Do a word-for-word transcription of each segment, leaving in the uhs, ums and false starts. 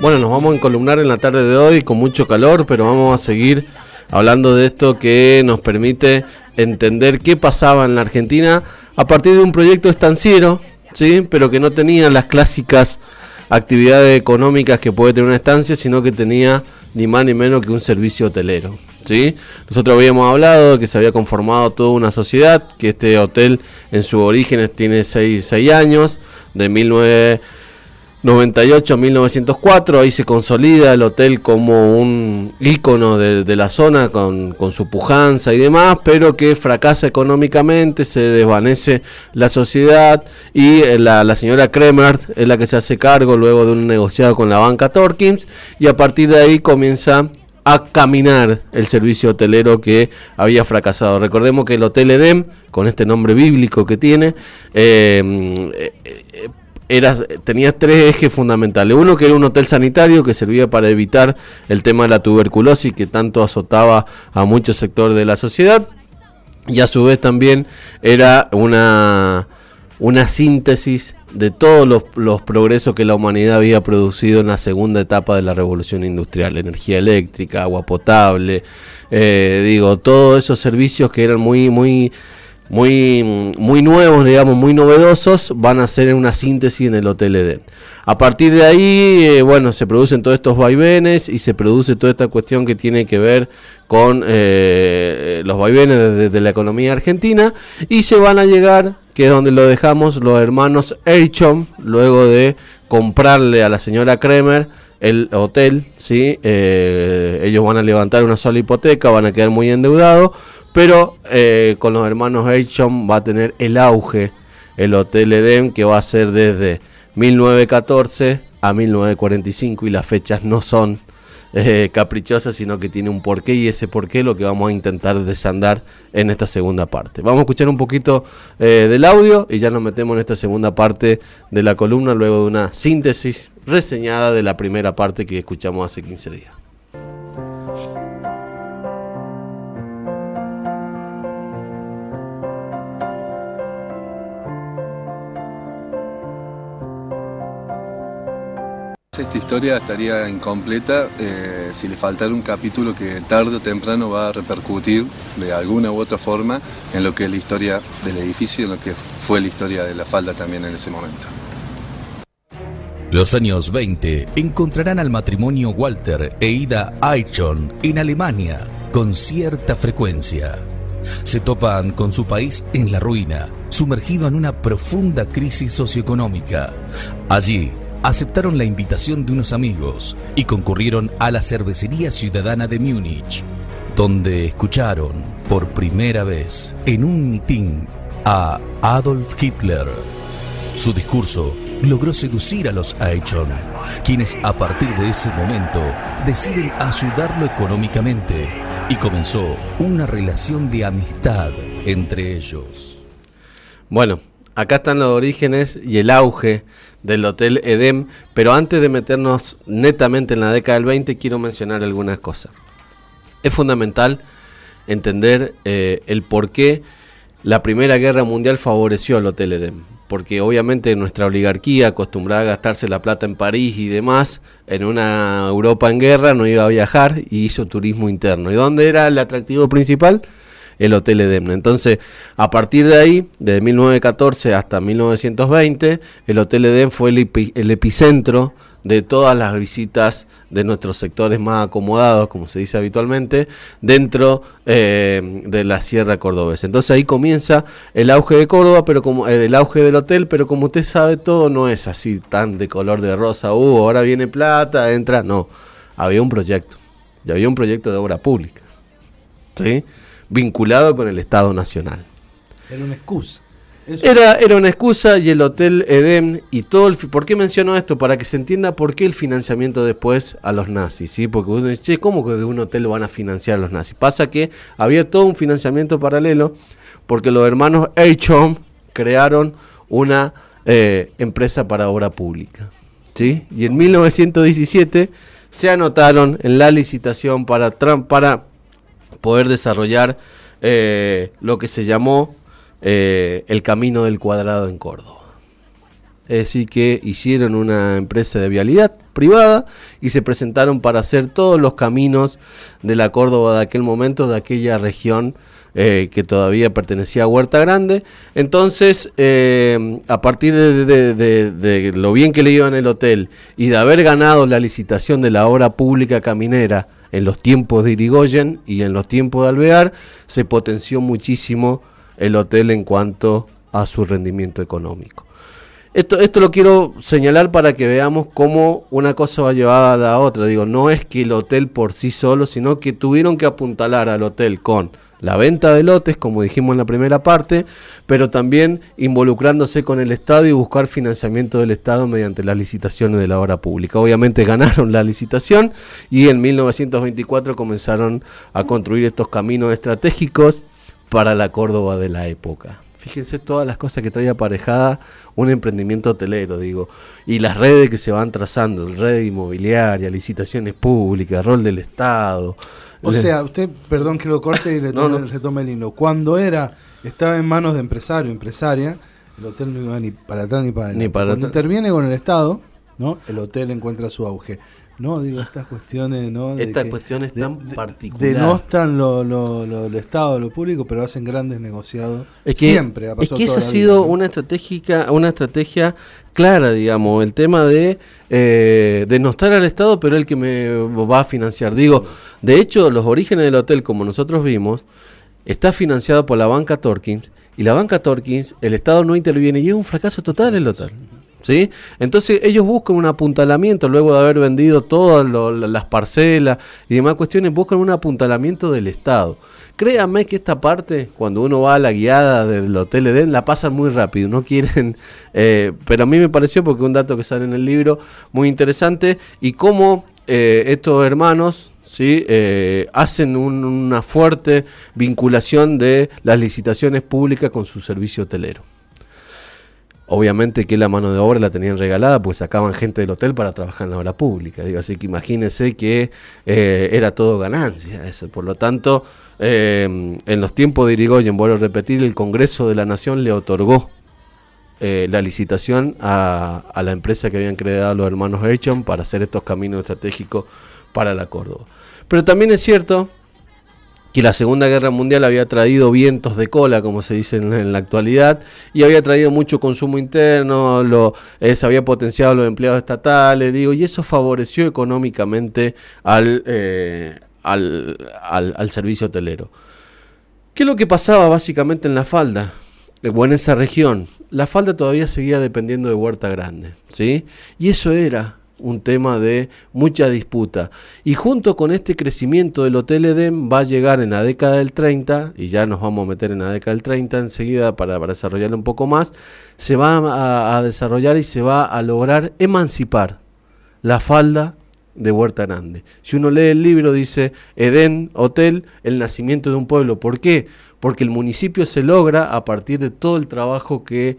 Bueno, nos vamos a encolumnar en la tarde de hoy con mucho calor, pero vamos a seguir hablando de esto que nos permite entender qué pasaba en la Argentina a partir de un proyecto estanciero, ¿sí? Pero que no tenía las clásicas actividades económicas que puede tener una estancia, sino que tenía ni más ni menos que un servicio hotelero, ¿sí? Nosotros habíamos hablado de que se había conformado toda una sociedad, que este hotel en sus orígenes tiene seis años, de mil novecientos noventa y ocho a mil novecientos cuatro, ahí se consolida el hotel como un ícono de, de la zona con, con su pujanza y demás, pero que fracasa económicamente, se desvanece la sociedad y la, la señora Kremer es la que se hace cargo luego de un negociado con la banca Torkins, y a partir de ahí comienza a caminar el servicio hotelero que había fracasado. Recordemos que el Hotel Edén, con este nombre bíblico que tiene, eh, eh, Era, tenía tres ejes fundamentales. Uno, que era un hotel sanitario que servía para evitar el tema de la tuberculosis que tanto azotaba a muchos sectores de la sociedad, y a su vez también era una, una síntesis de todos los, los progresos que la humanidad había producido en la segunda etapa de la revolución industrial: energía eléctrica, agua potable, eh, digo, todos esos servicios que eran muy, muy muy muy nuevos, digamos, muy novedosos, van a ser una síntesis en el Hotel Edén. A partir de ahí, eh, bueno, se producen todos estos vaivenes y se produce toda esta cuestión que tiene que ver con eh, los vaivenes de, de la economía argentina, y se van a llegar, que es donde lo dejamos, los hermanos Eichhorn, luego de comprarle a la señora Kremer el hotel, ¿sí? Eh, ellos van a levantar una sola hipoteca, van a quedar muy endeudados, pero eh, con los hermanos Eichhorn va a tener el auge el Hotel Edén, que va a ser desde mil novecientos catorce a mil novecientos cuarenta y cinco, y las fechas no son eh, caprichosas, sino que tiene un porqué, y ese porqué es lo que vamos a intentar desandar en esta segunda parte. Vamos a escuchar un poquito eh, del audio y ya nos metemos en esta segunda parte de la columna, luego de una síntesis reseñada de la primera parte que escuchamos hace quince días. Esta historia estaría incompleta eh, si le faltara un capítulo que tarde o temprano va a repercutir de alguna u otra forma en lo que es la historia del edificio y en lo que fue la historia de la falda también en ese momento. Los años veinte encontrarán al matrimonio Walter e Ida Eichhorn en Alemania con cierta frecuencia. Se topan con su país en la ruina, sumergido en una profunda crisis socioeconómica. Allí aceptaron la invitación de unos amigos y concurrieron a la cervecería ciudadana de Múnich, donde escucharon por primera vez en un mitin a Adolf Hitler. Su discurso logró seducir a los Eichhorn, quienes a partir de ese momento deciden ayudarlo económicamente, y comenzó una relación de amistad entre ellos. Bueno, acá están los orígenes y el auge del Hotel Edén, pero antes de meternos netamente en la década del veinte, quiero mencionar algunas cosas. Es fundamental entender eh, el por qué la Primera Guerra Mundial favoreció al Hotel Edén, porque obviamente nuestra oligarquía, acostumbrada a gastarse la plata en París y demás, en una Europa en guerra no iba a viajar y hizo turismo interno. ¿Y dónde era el atractivo principal? El Hotel Edén. Entonces, a partir de ahí, desde mil novecientos catorce hasta mil novecientos veinte, el Hotel Edén fue el, epi, el epicentro de todas las visitas de nuestros sectores más acomodados, como se dice habitualmente, dentro eh, de la Sierra Cordobesa. Entonces ahí comienza el auge de Córdoba, pero como eh, el auge del hotel, pero como usted sabe, todo no es así tan de color de rosa. Uh, ahora viene plata, entra. No, había un proyecto, y había un proyecto de obra pública, ¿sí?, vinculado con el Estado Nacional. Era una excusa. Eso. Era, era una excusa, y el Hotel Edén y todo el... ¿Por qué menciono esto? Para que se entienda por qué el financiamiento después a los nazis, ¿sí? Porque uno dice, che, ¿cómo que de un hotel lo van a financiar los nazis? Pasa que había todo un financiamiento paralelo, porque los hermanos Eichhorn crearon una eh, empresa para obra pública, ¿sí? Y en mil novecientos diecisiete se anotaron en la licitación para, para poder desarrollar eh, lo que se llamó eh, el Camino del Cuadrado en Córdoba. es decir, que hicieron una empresa de vialidad privada y se presentaron para hacer todos los caminos de la Córdoba de aquel momento, de aquella región eh, que todavía pertenecía a Huerta Grande. Entonces, eh, a partir de, de, de, de lo bien que le iba en el hotel y de haber ganado la licitación de la obra pública caminera en los tiempos de Irigoyen y en los tiempos de Alvear, se potenció muchísimo el hotel en cuanto a su rendimiento económico. Esto, esto lo quiero señalar para que veamos cómo una cosa va llevada a la otra. Digo, no es que el hotel por sí solo, sino que tuvieron que apuntalar al hotel con la venta de lotes, como dijimos en la primera parte, pero también involucrándose con el Estado y buscar financiamiento del Estado mediante las licitaciones de la obra pública. Obviamente ganaron la licitación y en mil novecientos veinticuatro comenzaron a construir estos caminos estratégicos para la Córdoba de la época. Fíjense todas las cosas que trae aparejada un emprendimiento hotelero, digo, y las redes que se van trazando, red inmobiliaria, licitaciones públicas, rol del Estado. O le... sea, usted, perdón que lo corte y le tome, no, no. le tome el hilo. Cuando era, estaba en manos de empresario, empresaria, el hotel no iba ni para atrás ni para adelante. Ni para Cuando atrás. Interviene con el Estado, ¿no? El hotel encuentra su auge. No, digo, estas cuestiones, ¿no? Estas cuestiones tan de, particulares. Denostan lo, lo, lo, el Estado, lo público, pero hacen grandes negociados. Es que, Siempre ha pasado. Es que esa ha sido vida, ¿no? una estratégica, una estrategia clara, digamos, el tema de eh, denostar al Estado, pero el que me va a financiar. Digo, de hecho, los orígenes del hotel, como nosotros vimos, está financiado por la banca Torkins, y la banca Torkins, el Estado no interviene, y es un fracaso total el hotel. ¿Sí? Entonces ellos buscan un apuntalamiento luego de haber vendido todas lo, las parcelas y demás cuestiones, buscan un apuntalamiento del Estado. Créanme que esta parte, cuando uno va a la guiada del Hotel Edén, la pasan muy rápido, no quieren, eh, pero a mí me pareció, porque un dato que sale en el libro muy interesante, y cómo eh, estos hermanos, ¿sí? eh, hacen un, una fuerte vinculación de las licitaciones públicas con su servicio hotelero. Obviamente que la mano de obra la tenían regalada, pues sacaban gente del hotel para trabajar en la obra pública. Digo, así que imagínense que eh, era todo ganancia eso. Por lo tanto, eh, en los tiempos de Irigoyen, vuelvo a repetir, el Congreso de la Nación le otorgó eh, la licitación a, a la empresa que habían creado los hermanos Eichhorn para hacer estos caminos estratégicos para la Córdoba. Pero también es cierto que la Segunda Guerra Mundial había traído vientos de cola, como se dice en, en la actualidad, y había traído mucho consumo interno, lo, eh, se había potenciado los empleados estatales, digo, y eso favoreció económicamente al, eh, al, al, al servicio hotelero. ¿Qué es lo que pasaba básicamente en La Falda? O en esa región, La Falda todavía seguía dependiendo de Huerta Grande, ¿sí? Y eso era un tema de mucha disputa, y junto con este crecimiento del Hotel Edén va a llegar en la década del treinta, y ya nos vamos a meter en la década del treinta enseguida para, para desarrollarlo un poco más, se va a, a desarrollar y se va a lograr emancipar La Falda de Huerta Grande. Si uno lee el libro, dice Edén Hotel, el nacimiento de un pueblo. ¿Por qué? Porque el municipio se logra a partir de todo el trabajo que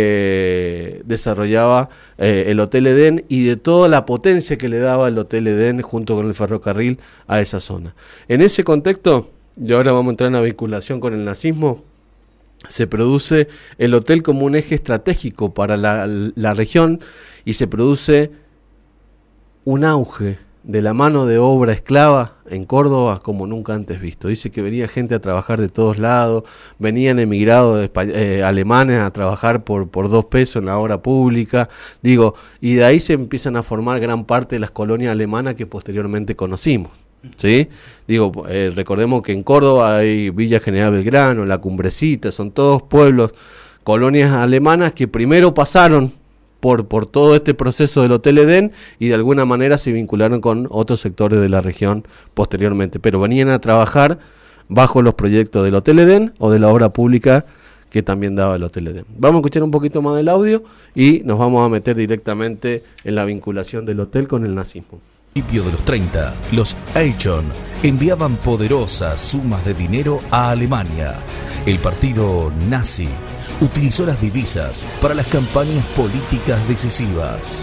eh, desarrollaba eh, el Hotel Edén y de toda la potencia que le daba el Hotel Edén junto con el ferrocarril a esa zona. En ese contexto, y ahora vamos a entrar en la vinculación con el nazismo, se produce el hotel como un eje estratégico para la, la región, y se produce un auge de la mano de obra esclava en Córdoba como nunca antes visto. Dice que venía gente a trabajar de todos lados, venían emigrados eh, alemanes a trabajar por, por dos pesos en la obra pública, digo, y de ahí se empiezan a formar gran parte de las colonias alemanas que posteriormente conocimos, ¿sí? Digo, eh, recordemos que en Córdoba hay Villa General Belgrano, La Cumbrecita, son todos pueblos, colonias alemanas que primero pasaron Por, por todo este proceso del Hotel Edén y de alguna manera se vincularon con otros sectores de la región posteriormente, pero venían a trabajar bajo los proyectos del Hotel Edén o de la obra pública que también daba el Hotel Edén. Vamos a escuchar un poquito más del audio y nos vamos a meter directamente en la vinculación del hotel con el nazismo. A principios de los treinta, los Eichhorn enviaban poderosas sumas de dinero a Alemania. El partido nazi utilizó las divisas para las campañas políticas decisivas.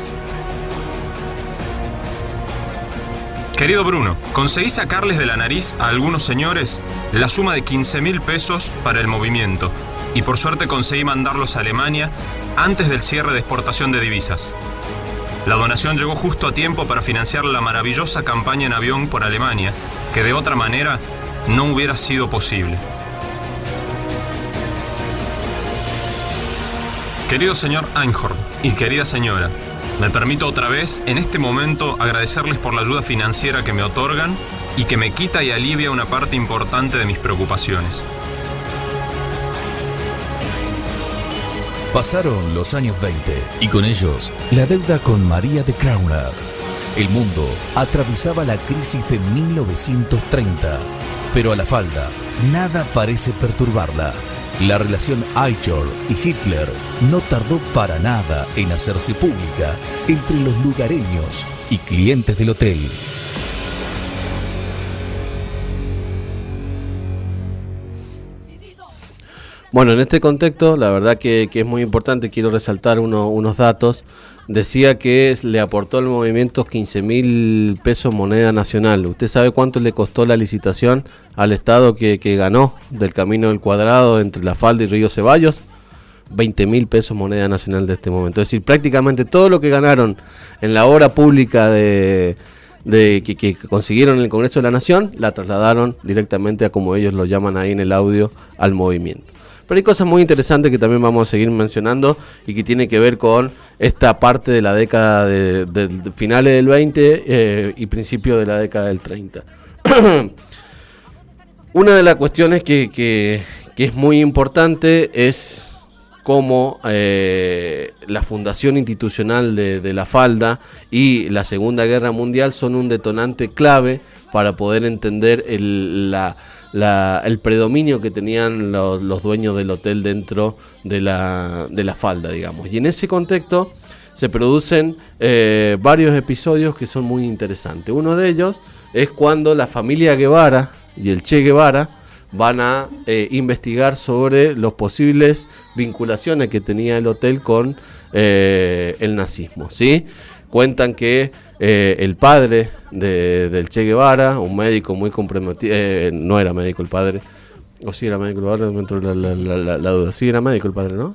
Querido Bruno, conseguí sacarles de la nariz a algunos señores la suma de quince mil pesos para el movimiento y por suerte conseguí mandarlos a Alemania antes del cierre de exportación de divisas. La donación llegó justo a tiempo para financiar la maravillosa campaña en avión por Alemania, que de otra manera no hubiera sido posible. Querido señor Einhorn y querida señora, me permito otra vez en este momento agradecerles por la ayuda financiera que me otorgan y que me quita y alivia una parte importante de mis preocupaciones. Pasaron los años veinte y con ellos la deuda con María de Krauner. El mundo atravesaba la crisis de mil novecientos treinta, pero a la falda nada parece perturbarla. La relación Eichhorn y Hitler no tardó para nada en hacerse pública entre los lugareños y clientes del hotel. Bueno, en este contexto, la verdad que, que es muy importante, quiero resaltar uno, unos datos. Decía que le aportó al movimiento quince mil pesos moneda nacional. ¿Usted sabe cuánto le costó la licitación al Estado que, que ganó del Camino del Cuadrado entre La Falda y Río Ceballos? veinte mil pesos moneda nacional de este momento. Es decir, prácticamente todo lo que ganaron en la obra pública de, de que, que consiguieron en el Congreso de la Nación, la trasladaron directamente a, como ellos lo llaman ahí en el audio, al movimiento. Pero hay cosas muy interesantes que también vamos a seguir mencionando y que tiene que ver con esta parte de la década de, de, de finales del veinte eh, y principio de la década del treinta. Una de las cuestiones que, que, que es muy importante es cómo eh, la fundación institucional de, de La Falda y la Segunda Guerra Mundial son un detonante clave para poder entender el, la... La, el predominio que tenían los, los dueños del hotel dentro de la, de la Falda, digamos. Y en ese contexto se producen eh, varios episodios que son muy interesantes. Uno de ellos es cuando la familia Guevara y el Che Guevara van a eh, investigar sobre los posibles vinculaciones que tenía el hotel con eh, el nazismo, ¿sí? Cuentan que eh, el padre de, del Che Guevara, un médico muy comprometido, eh, no era médico el padre, o sí era médico el padre, me entró la, la, la, la, la duda, sí era médico el padre, ¿no?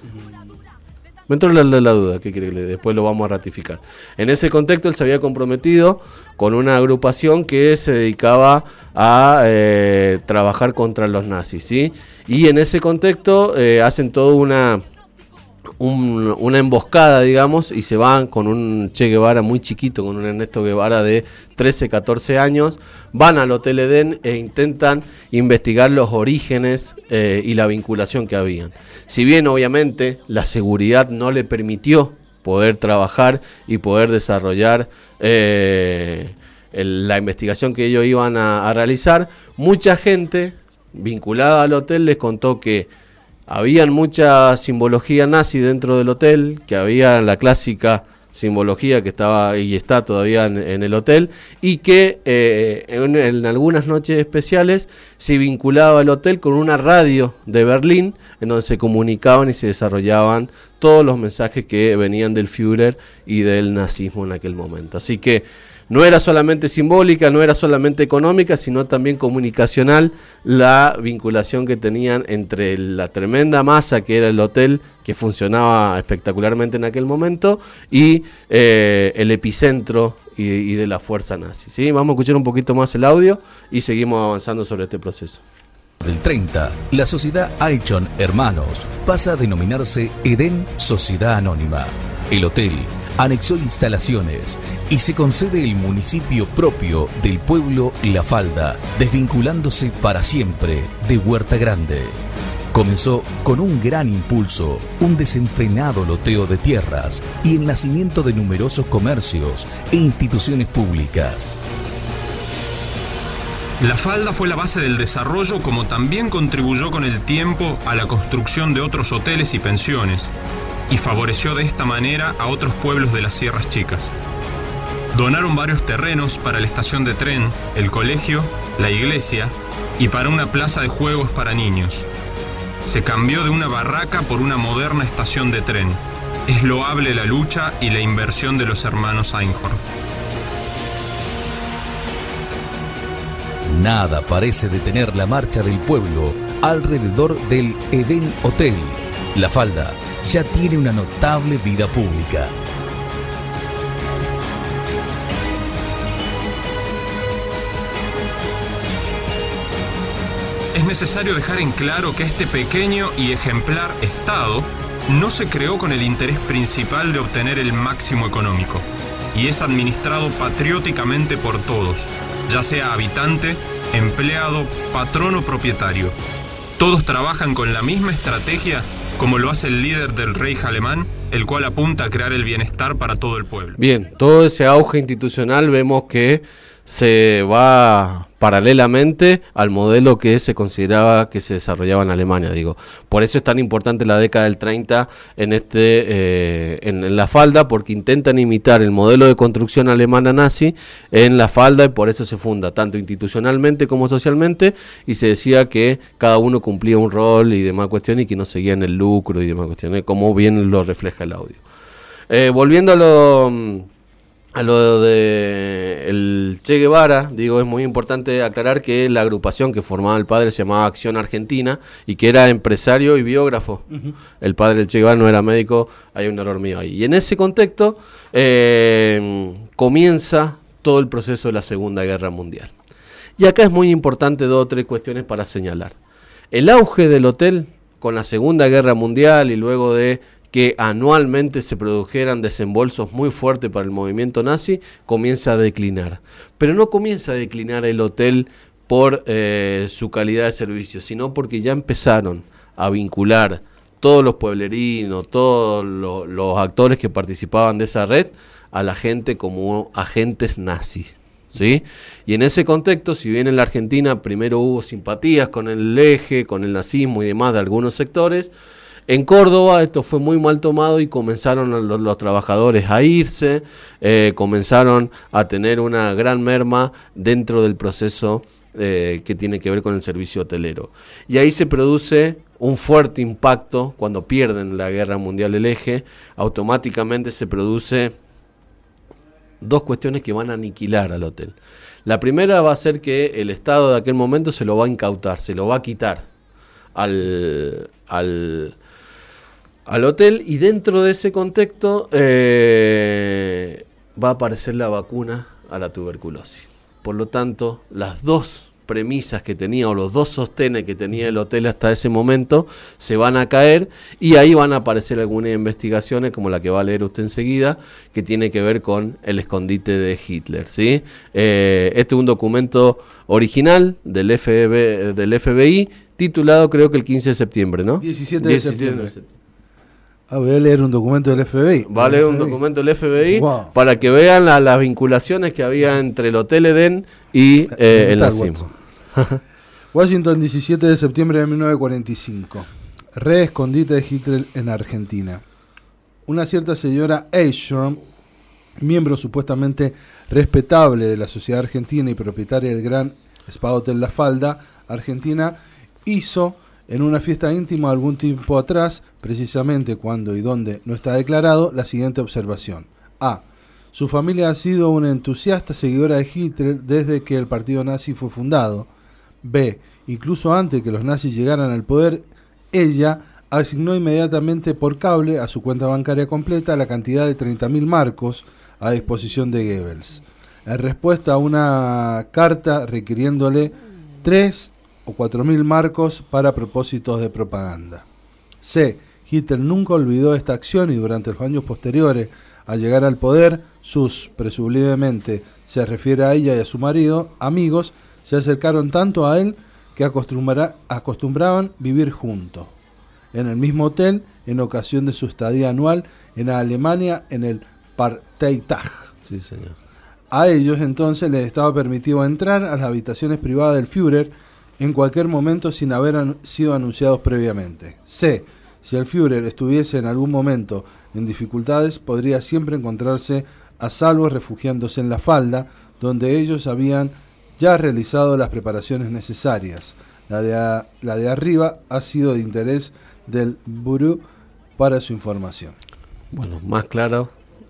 Me entró la, la, la duda, ¿qué quiere que le, después lo vamos a ratificar. En ese contexto él se había comprometido con una agrupación que se dedicaba a eh, trabajar contra los nazis, ¿sí? Y en ese contexto eh, hacen toda una... Un, una emboscada, digamos, y se van con un Che Guevara muy chiquito, con un Ernesto Guevara de trece, catorce años, van al Hotel Edén e intentan investigar los orígenes eh, y la vinculación que habían. Si bien obviamente la seguridad no le permitió poder trabajar y poder desarrollar eh, el, la investigación que ellos iban a, a realizar, mucha gente vinculada al hotel les contó que había mucha simbología nazi dentro del hotel, que había la clásica simbología que estaba y está todavía en, en el hotel, y que eh, en, en algunas noches especiales se vinculaba el hotel con una radio de Berlín, en donde se comunicaban y se desarrollaban todos los mensajes que venían del Führer y del nazismo en aquel momento. Así que no era solamente simbólica, no era solamente económica, sino también comunicacional la vinculación que tenían entre la tremenda masa que era el hotel, que funcionaba espectacularmente en aquel momento, y eh, el epicentro y, y de la fuerza nazi. ¿Sí? Vamos a escuchar un poquito más el audio y seguimos avanzando sobre este proceso. Del treinta, la sociedad Eichhorn Hermanos pasa a denominarse Edén Sociedad Anónima. El hotel anexó instalaciones y se concede el municipio propio del pueblo La Falda, desvinculándose para siempre de Huerta Grande. Comenzó con un gran impulso, un desenfrenado loteo de tierras y el nacimiento de numerosos comercios e instituciones públicas. La Falda fue la base del desarrollo, como también contribuyó con el tiempo a la construcción de otros hoteles y pensiones, y favoreció de esta manera a otros pueblos de las Sierras Chicas. Donaron varios terrenos para la estación de tren, el colegio, la iglesia y para una plaza de juegos para niños. Se cambió de una barraca por una moderna estación de tren. Es loable la lucha y la inversión de los hermanos Einhorn. Nada parece detener la marcha del pueblo alrededor del Edén Hotel. La Falda ya tiene una notable vida pública. Es necesario dejar en claro que este pequeño y ejemplar Estado no se creó con el interés principal de obtener el máximo económico, y es administrado patrióticamente por todos, ya sea habitante, empleado, patrón o propietario. Todos trabajan con la misma estrategia como lo hace el líder del Reich alemán, el cual apunta a crear el bienestar para todo el pueblo. Bien, todo ese auge institucional vemos que se va paralelamente al modelo que se consideraba que se desarrollaba en Alemania, digo. Por eso es tan importante la década del treinta en este eh, en, en la Falda, porque intentan imitar el modelo de construcción alemana nazi en la Falda, y por eso se funda, tanto institucionalmente como socialmente, y se decía que cada uno cumplía un rol y demás cuestiones, y que no seguían el lucro y demás cuestiones, como bien lo refleja el audio. Eh, volviendo a lo... A lo de el Che Guevara, digo, es muy importante aclarar que la agrupación que formaba el padre se llamaba Acción Argentina y que era empresario y biógrafo. Uh-huh. El padre del Che Guevara no era médico, hay un error mío ahí. Y en ese contexto eh, comienza todo el proceso de la Segunda Guerra Mundial. Y acá es muy importante dos o tres cuestiones para señalar. El auge del hotel con la Segunda Guerra Mundial y luego de que anualmente se produjeran desembolsos muy fuertes para el movimiento nazi, comienza a declinar. Pero no comienza a declinar el hotel por eh, su calidad de servicio, sino porque ya empezaron a vincular todos los pueblerinos, todos los, los actores que participaban de esa red, a la gente como agentes nazis, ¿sí? Y en ese contexto, si bien en la Argentina primero hubo simpatías con el eje, con el nazismo y demás de algunos sectores, en Córdoba esto fue muy mal tomado y comenzaron los, los trabajadores a irse, eh, comenzaron a tener una gran merma dentro del proceso eh, que tiene que ver con el servicio hotelero. Y ahí se produce un fuerte impacto cuando pierden la Guerra Mundial el eje, automáticamente se produce dos cuestiones que van a aniquilar al hotel. La primera va a ser que el Estado de aquel momento se lo va a incautar, se lo va a quitar al... al al hotel, y dentro de ese contexto eh, va a aparecer la vacuna a la tuberculosis. Por lo tanto, las dos premisas que tenía, o los dos sostenes que tenía el hotel hasta ese momento, se van a caer, y ahí van a aparecer algunas investigaciones, como la que va a leer usted enseguida, que tiene que ver con el escondite de Hitler, ¿sí? Eh, este es un documento original del F B, del F B I, titulado creo que el quince de septiembre, ¿no? diecisiete de septiembre. Ah, voy a leer un documento del F B I. Va a leer un documento del F B I, wow, para que vean la, las vinculaciones que había entre el Hotel Edén y eh, el nazismo. Washington, diecisiete de septiembre de mil novecientos cuarenta y cinco. Re-escondite de Hitler en Argentina. Una cierta señora Eichhorn, miembro supuestamente respetable de la sociedad argentina y propietaria del gran Spa Hotel La Falda, Argentina, hizo en una fiesta íntima algún tiempo atrás, precisamente cuando y dónde no está declarado, la siguiente observación. A. Su familia ha sido una entusiasta seguidora de Hitler desde que el partido nazi fue fundado. B. Incluso antes de que los nazis llegaran al poder, ella asignó inmediatamente por cable a su cuenta bancaria completa la cantidad de treinta mil marcos a disposición de Goebbels, en respuesta a una carta requiriéndole tres o cuatro mil marcos para propósitos de propaganda. C. Hitler nunca olvidó esta acción y durante los años posteriores a llegar al poder, sus, presumiblemente se refiere a ella y a su marido, amigos, se acercaron tanto a él que acostumbra, acostumbraban vivir juntos, en el mismo hotel, en ocasión de su estadía anual en Alemania en el Parteitag. Sí, señor. A ellos entonces les estaba permitido entrar a las habitaciones privadas del Führer en cualquier momento sin haber an- sido anunciados previamente. C. Si el Führer estuviese en algún momento en dificultades, podría siempre encontrarse a salvo refugiándose en La Falda, donde ellos habían ya realizado las preparaciones necesarias. La de, a- la de arriba ha sido de interés del Bureau para su información. Bueno, más claro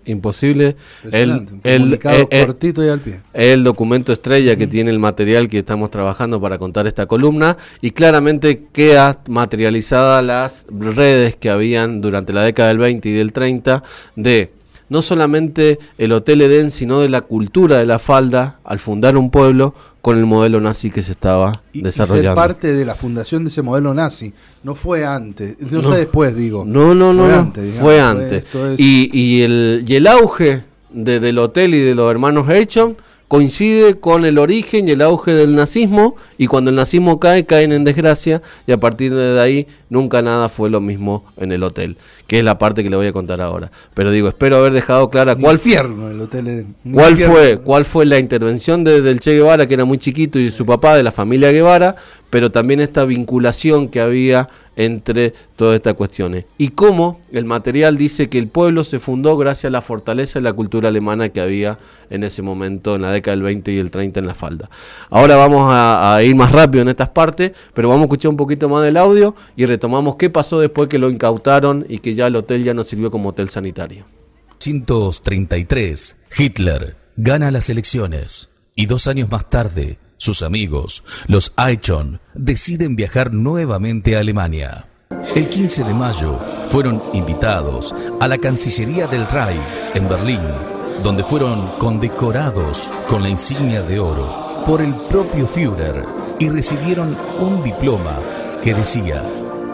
imposible. El, el, el, cortito y al pie. El documento estrella que tiene el material que estamos trabajando para contar esta columna, y claramente queda materializada las redes que habían durante la década del veinte y del treinta de no solamente el Hotel Edén, sino de la cultura de la falda al fundar un pueblo con el modelo nazi que se estaba y, desarrollando. Y ser parte de la fundación de ese modelo nazi, no fue antes, no, no sé después, digo. No, no, no, fue no, antes. Digamos, fue antes. Fue, es... y, y, el, y el auge de, del hotel y de los hermanos Eichhorn coincide con el origen y el auge del nazismo, y cuando el nazismo cae, caen en desgracia, y a partir de ahí nunca nada fue lo mismo en el hotel, que es la parte que le voy a contar ahora. Pero digo, espero haber dejado clara cuál, infierno, el hotel de, cuál fue cuál fue la intervención de, del Che Guevara, que era muy chiquito, y de su papá, de la familia Guevara, pero también esta vinculación que había entre todas estas cuestiones. Y cómo el material dice que el pueblo se fundó gracias a la fortaleza y la cultura alemana que había en ese momento, en la década del veinte y el treinta en la falda. Ahora vamos a, a ir más rápido en estas partes, pero vamos a escuchar un poquito más del audio y retomamos qué pasó después que lo incautaron y que ya el hotel ya no sirvió como hotel sanitario. mil novecientos treinta y tres, Hitler gana las elecciones y dos años más tarde, sus amigos, los Eichhorn, deciden viajar nuevamente a Alemania. El quince de mayo fueron invitados a la Cancillería del Reich en Berlín, donde fueron condecorados con la insignia de oro por el propio Führer y recibieron un diploma que decía: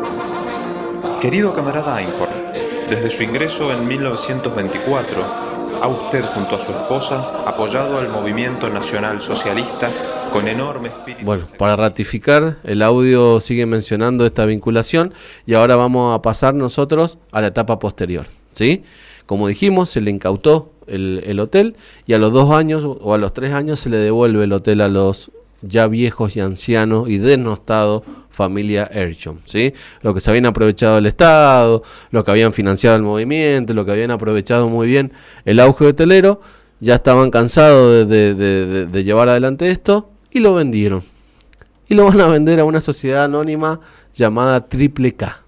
Querido camarada Eichhorn, desde su ingreso en mil novecientos veinticuatro, ha usted junto a su esposa apoyado al movimiento nacional socialista con enorme espíritu. Bueno, para ratificar, el audio sigue mencionando esta vinculación y ahora vamos a pasar nosotros a la etapa posterior, ¿sí? Como dijimos, se le incautó el, el hotel y a los dos años o a los tres años se le devuelve el hotel a los ya viejos y ancianos y desnostados familia Eichhorn, ¿sí? Lo que se habían aprovechado del Estado, lo que habían financiado el movimiento, lo que habían aprovechado muy bien el auge hotelero, ya estaban cansados de, de, de, de, de llevar adelante esto y lo vendieron. Y lo van a vender a una sociedad anónima llamada Triple K.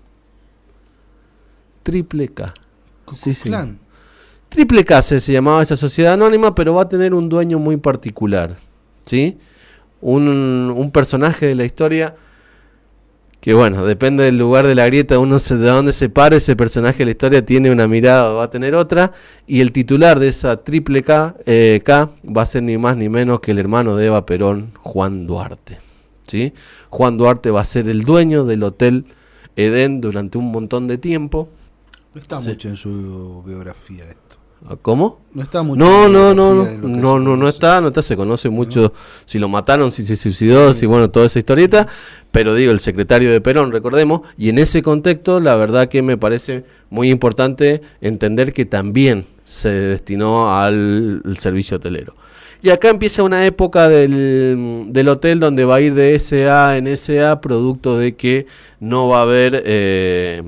Triple K. Sí, sí. Triple K se, se llamaba esa sociedad anónima, pero va a tener un dueño muy particular, ¿sí? Un, un personaje de la historia que, bueno, depende del lugar de la grieta, uno se, de dónde se pare, ese personaje de la historia tiene una mirada o va a tener otra, y el titular de esa Triple K, eh, K va a ser ni más ni menos que el hermano de Eva Perón, Juan Duarte, ¿sí? Juan Duarte va a ser el dueño del Hotel Edén durante un montón de tiempo. No está sí. mucho en su biografía esto. ¿Cómo? No está mucho. No, no, no, no, no, no, no está, no está, se conoce mucho, ¿no? Si lo mataron, si se suicidó, sí. si bueno, toda esa historieta, pero digo, el secretario de Perón, recordemos, y en ese contexto, la verdad que me parece muy importante entender que también se destinó al, al servicio hotelero. Y acá empieza una época del, del hotel donde va a ir de S A en S A, producto de que no va a haber... Eh,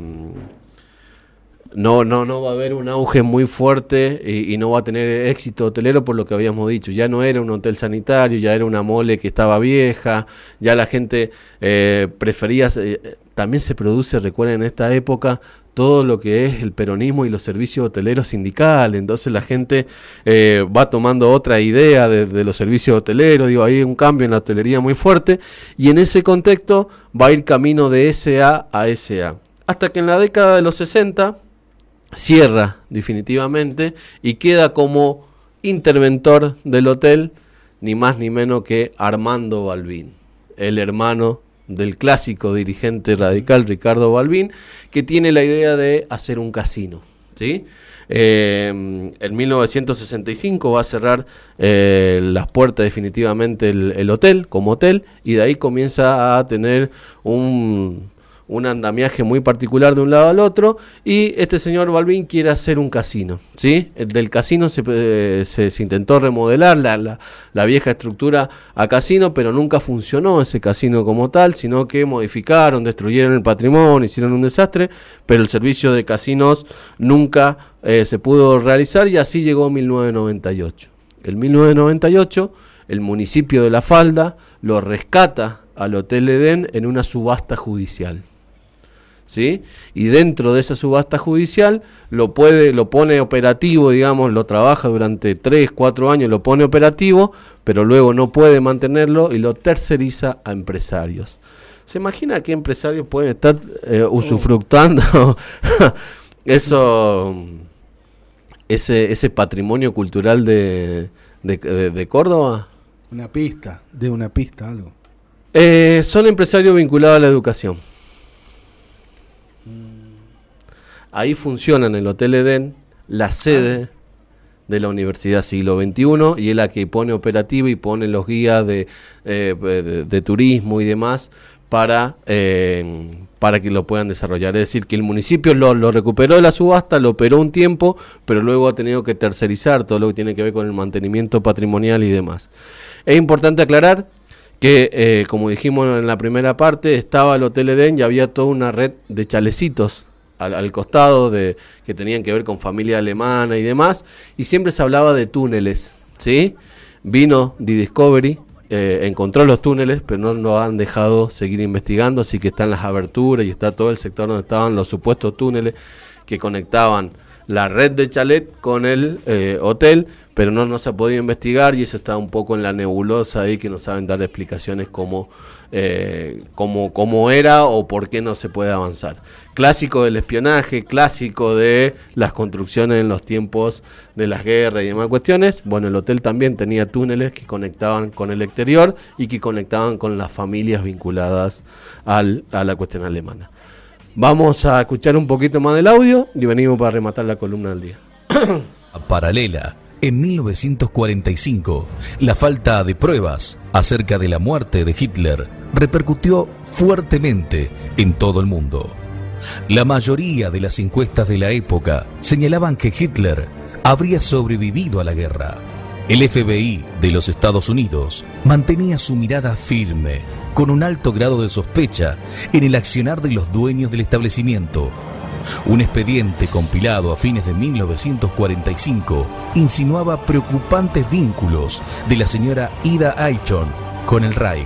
No, no, no va a haber un auge muy fuerte y, y no va a tener éxito hotelero por lo que habíamos dicho. Ya no era un hotel sanitario, ya era una mole que estaba vieja, ya la gente eh, prefería... Eh, también se produce, recuerden, en esta época todo lo que es el peronismo y los servicios hoteleros sindicales. Entonces la gente eh, va tomando otra idea de, de los servicios hoteleros. Digo, hay un cambio en la hotelería muy fuerte y en ese contexto va a ir camino de S A a S A. Hasta que en la década de los sesenta... cierra definitivamente y queda como interventor del hotel ni más ni menos que Armando Balbín, el hermano del clásico dirigente radical Ricardo Balbín, que tiene la idea de hacer un casino, ¿sí? Eh, en mil novecientos sesenta y cinco va a cerrar eh, las puertas definitivamente el, el hotel como hotel y de ahí comienza a tener un... un andamiaje muy particular de un lado al otro, y este señor Balbín quiere hacer un casino, ¿sí? El del casino se, eh, se, se intentó remodelar la, la, la vieja estructura a casino, pero nunca funcionó ese casino como tal, sino que modificaron, destruyeron el patrimonio, hicieron un desastre, pero el servicio de casinos nunca eh, se pudo realizar y así llegó mil novecientos noventa y ocho. En mil novecientos noventa y ocho, el municipio de La Falda lo rescata al Hotel Edén en una subasta judicial. ¿sí? Y dentro de esa subasta judicial lo puede, lo pone operativo, digamos, lo trabaja durante tres, cuatro años, lo pone operativo, pero luego no puede mantenerlo y lo terceriza a empresarios. ¿Se imagina qué empresarios pueden estar eh, usufructando oh. eso, ese, ese patrimonio cultural de, de, de, de Córdoba? Una pista, de una pista, algo. Eh, son empresarios vinculados a la educación. Ahí funciona en el Hotel Edén la sede de la Universidad Siglo veintiuno y es la que pone operativa y pone los guías de, eh, de, de turismo y demás para, eh, para que lo puedan desarrollar. Es decir, que el municipio lo, lo recuperó de la subasta, lo operó un tiempo, pero luego ha tenido que tercerizar todo lo que tiene que ver con el mantenimiento patrimonial y demás. Es importante aclarar que, eh, como dijimos en la primera parte, estaba el Hotel Edén y había toda una red de chalecitos al, al costado de que tenían que ver con familia alemana y demás, y siempre se hablaba de túneles, ¿sí? Vino The Discovery, eh, encontró los túneles, pero no nos han dejado seguir investigando, así que están las aberturas y está todo el sector donde estaban los supuestos túneles que conectaban la red de chalet con el eh, hotel, pero no, no se ha podido investigar y eso está un poco en la nebulosa ahí, que no saben dar explicaciones cómo, eh, cómo, cómo era o por qué no se puede avanzar. Clásico del espionaje, clásico de las construcciones en los tiempos de las guerras y demás cuestiones. Bueno, el hotel también tenía túneles que conectaban con el exterior y que conectaban con las familias vinculadas al, a la cuestión alemana. Vamos a escuchar un poquito más del audio y venimos para rematar la columna del día. Paralela. En mil novecientos cuarenta y cinco, la falta de pruebas acerca de la muerte de Hitler repercutió fuertemente en todo el mundo. La mayoría de las encuestas de la época señalaban que Hitler habría sobrevivido a la guerra. El F B I de los Estados Unidos mantenía su mirada firme, con un alto grado de sospecha en el accionar de los dueños del establecimiento. Un expediente compilado a fines de mil novecientos cuarenta y cinco insinuaba preocupantes vínculos de la señora Ida Eichhorn con el Reich.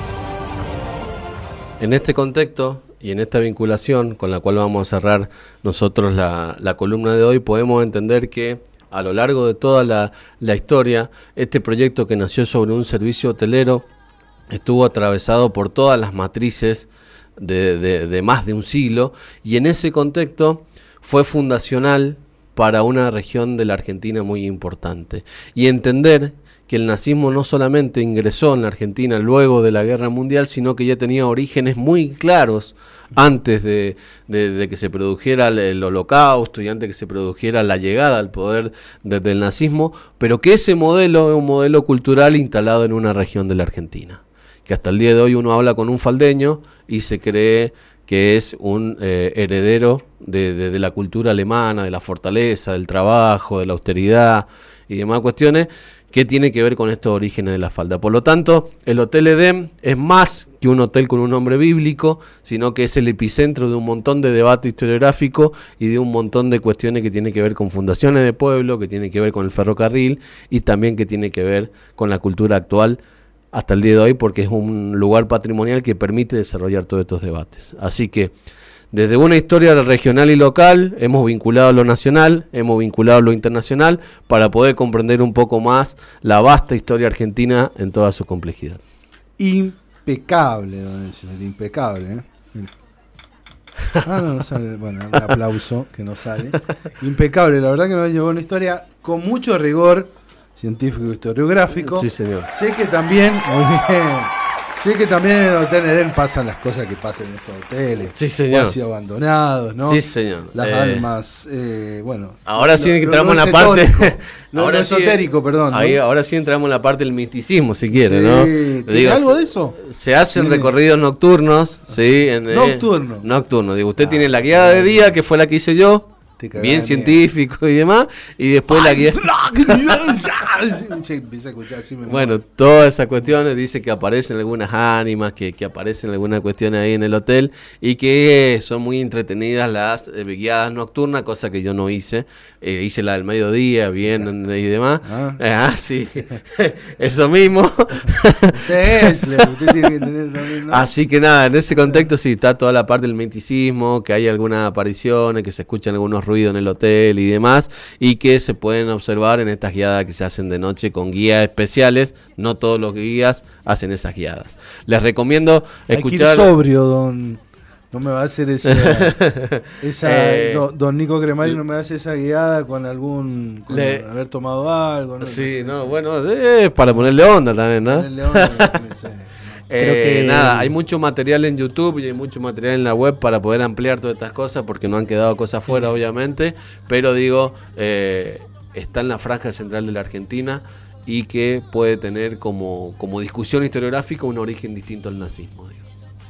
En este contexto y en esta vinculación con la cual vamos a cerrar nosotros la, la columna de hoy, podemos entender que a lo largo de toda la, la historia, este proyecto que nació sobre un servicio hotelero estuvo atravesado por todas las matrices De, de, de más de un siglo, y en ese contexto fue fundacional para una región de la Argentina muy importante, y entender que el nazismo no solamente ingresó en la Argentina luego de la Guerra Mundial, sino que ya tenía orígenes muy claros antes de, de, de que se produjera el, el Holocausto y antes de que se produjera la llegada al poder de, del nazismo, pero que ese modelo es un modelo cultural instalado en una región de la Argentina, que hasta el día de hoy uno habla con un faldeño y se cree que es un eh, heredero de, de, de la cultura alemana, de la fortaleza, del trabajo, de la austeridad y demás cuestiones que tiene que ver con estos orígenes de la falda. Por lo tanto, el Hotel Edén es más que un hotel con un nombre bíblico, sino que es el epicentro de un montón de debate historiográfico y de un montón de cuestiones que tienen que ver con fundaciones de pueblo, que tienen que ver con el ferrocarril y también que tiene que ver con la cultura actual hasta el día de hoy, porque es un lugar patrimonial que permite desarrollar todos estos debates. Así que desde una historia regional y local hemos vinculado lo nacional, hemos vinculado lo internacional para poder comprender un poco más la vasta historia argentina en toda su complejidad. Impecable, don Edsel, impecable, ¿eh? Ah, no, no sale, bueno, un aplauso que no sale. Impecable, la verdad que nos llevó una historia con mucho rigor científico y historiográfico. Sí, señor. Sé que también, muy bien, sé que también en el Hotel Edén pasan las cosas que pasan en estos hoteles. Sí, señor. Casi abandonados, ¿no? Sí, señor. Las eh, almas, eh, bueno. Ahora sí lo, entramos lo en la parte. No, ahora lo esotérico, sí, perdón. ¿no? Ahí, ahora sí entramos en la parte del misticismo, si quiere, sí, ¿no? ¿tiene Digo, algo se, de eso? Se hacen sí. recorridos nocturnos, ¿sí? En, Nocturno. Eh, nocturno. Digo, usted ah, tiene la guiada de día, que fue la que hice yo. bien científico y demás, y después la guía... Bueno, todas esas cuestiones, dice que aparecen algunas ánimas, que, que aparecen algunas cuestiones ahí en el hotel, y que son muy entretenidas las eh, guiadas nocturnas, cosa que yo no hice, eh, hice la del mediodía, bien y demás. Ah, eh, ah sí, eso mismo. Usted es, usted tiene que tener también, ¿no? Así que nada, en ese contexto sí, está toda la parte del misticismo, que hay algunas apariciones, que se escuchan algunos ruido en el hotel y demás, y que se pueden observar en estas guiadas que se hacen de noche con guías especiales. No todos los guías hacen esas guiadas. Les recomiendo escuchar... Hay que ir sobrio, don... No me va a hacer esa... esa eh, no, don Nico Cremari no me va a hacer esa guiada con algún... Con le, haber tomado algo. ¿no? Sí, no, no bueno, eh, para ponerle onda también, ¿no? Ponerle onda, Eh, que... Nada, hay mucho material en YouTube y hay mucho material en la web para poder ampliar todas estas cosas, porque no han quedado cosas fuera, obviamente, pero digo, eh, está en la franja central de la Argentina y que puede tener como, como discusión historiográfica un origen distinto al nazismo. Digo.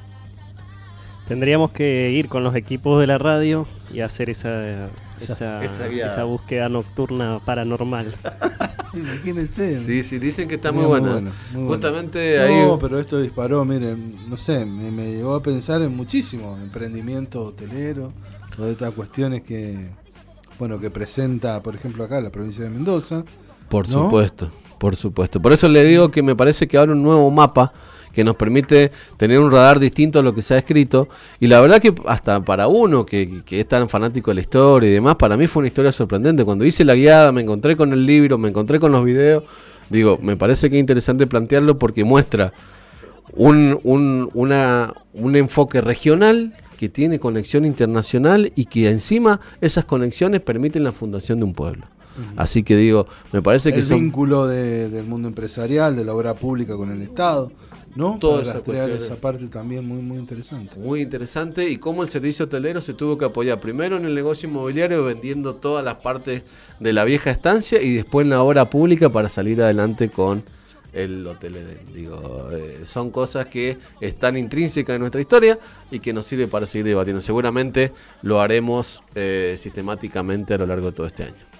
Tendríamos que ir con los equipos de la radio y hacer esa, esa, esa, esa búsqueda nocturna paranormal. Imagínense. Sí, sí, dicen que está muy, muy buena. Bueno, muy Justamente bueno. ahí. No, pero esto disparó, miren, no sé, me, me llevó a pensar en muchísimo emprendimiento hotelero, o de estas cuestiones que, bueno, que presenta, por ejemplo, acá la provincia de Mendoza. Por ¿no? supuesto, por supuesto. Por eso le digo que me parece que abre un nuevo mapa que nos permite tener un radar distinto a lo que se ha escrito, y la verdad que hasta para uno que, que es tan fanático de la historia y demás, para mí fue una historia sorprendente. Cuando hice la guiada me encontré con el libro, me encontré con los videos, digo, me parece que es interesante plantearlo porque muestra un, un, una, un enfoque regional que tiene conexión internacional y que encima esas conexiones permiten la fundación de un pueblo. Así que digo, me parece que el son... vínculo de, del mundo empresarial, de la obra pública con el Estado, ¿no? Toda esa, esa parte también muy muy interesante. Muy interesante, y cómo el servicio hotelero se tuvo que apoyar primero en el negocio inmobiliario vendiendo todas las partes de la vieja estancia y después en la obra pública para salir adelante con el Hotel Edén. Digo, eh, son cosas que están intrínsecas en nuestra historia y que nos sirve para seguir debatiendo. Seguramente lo haremos eh, sistemáticamente a lo largo de todo este año.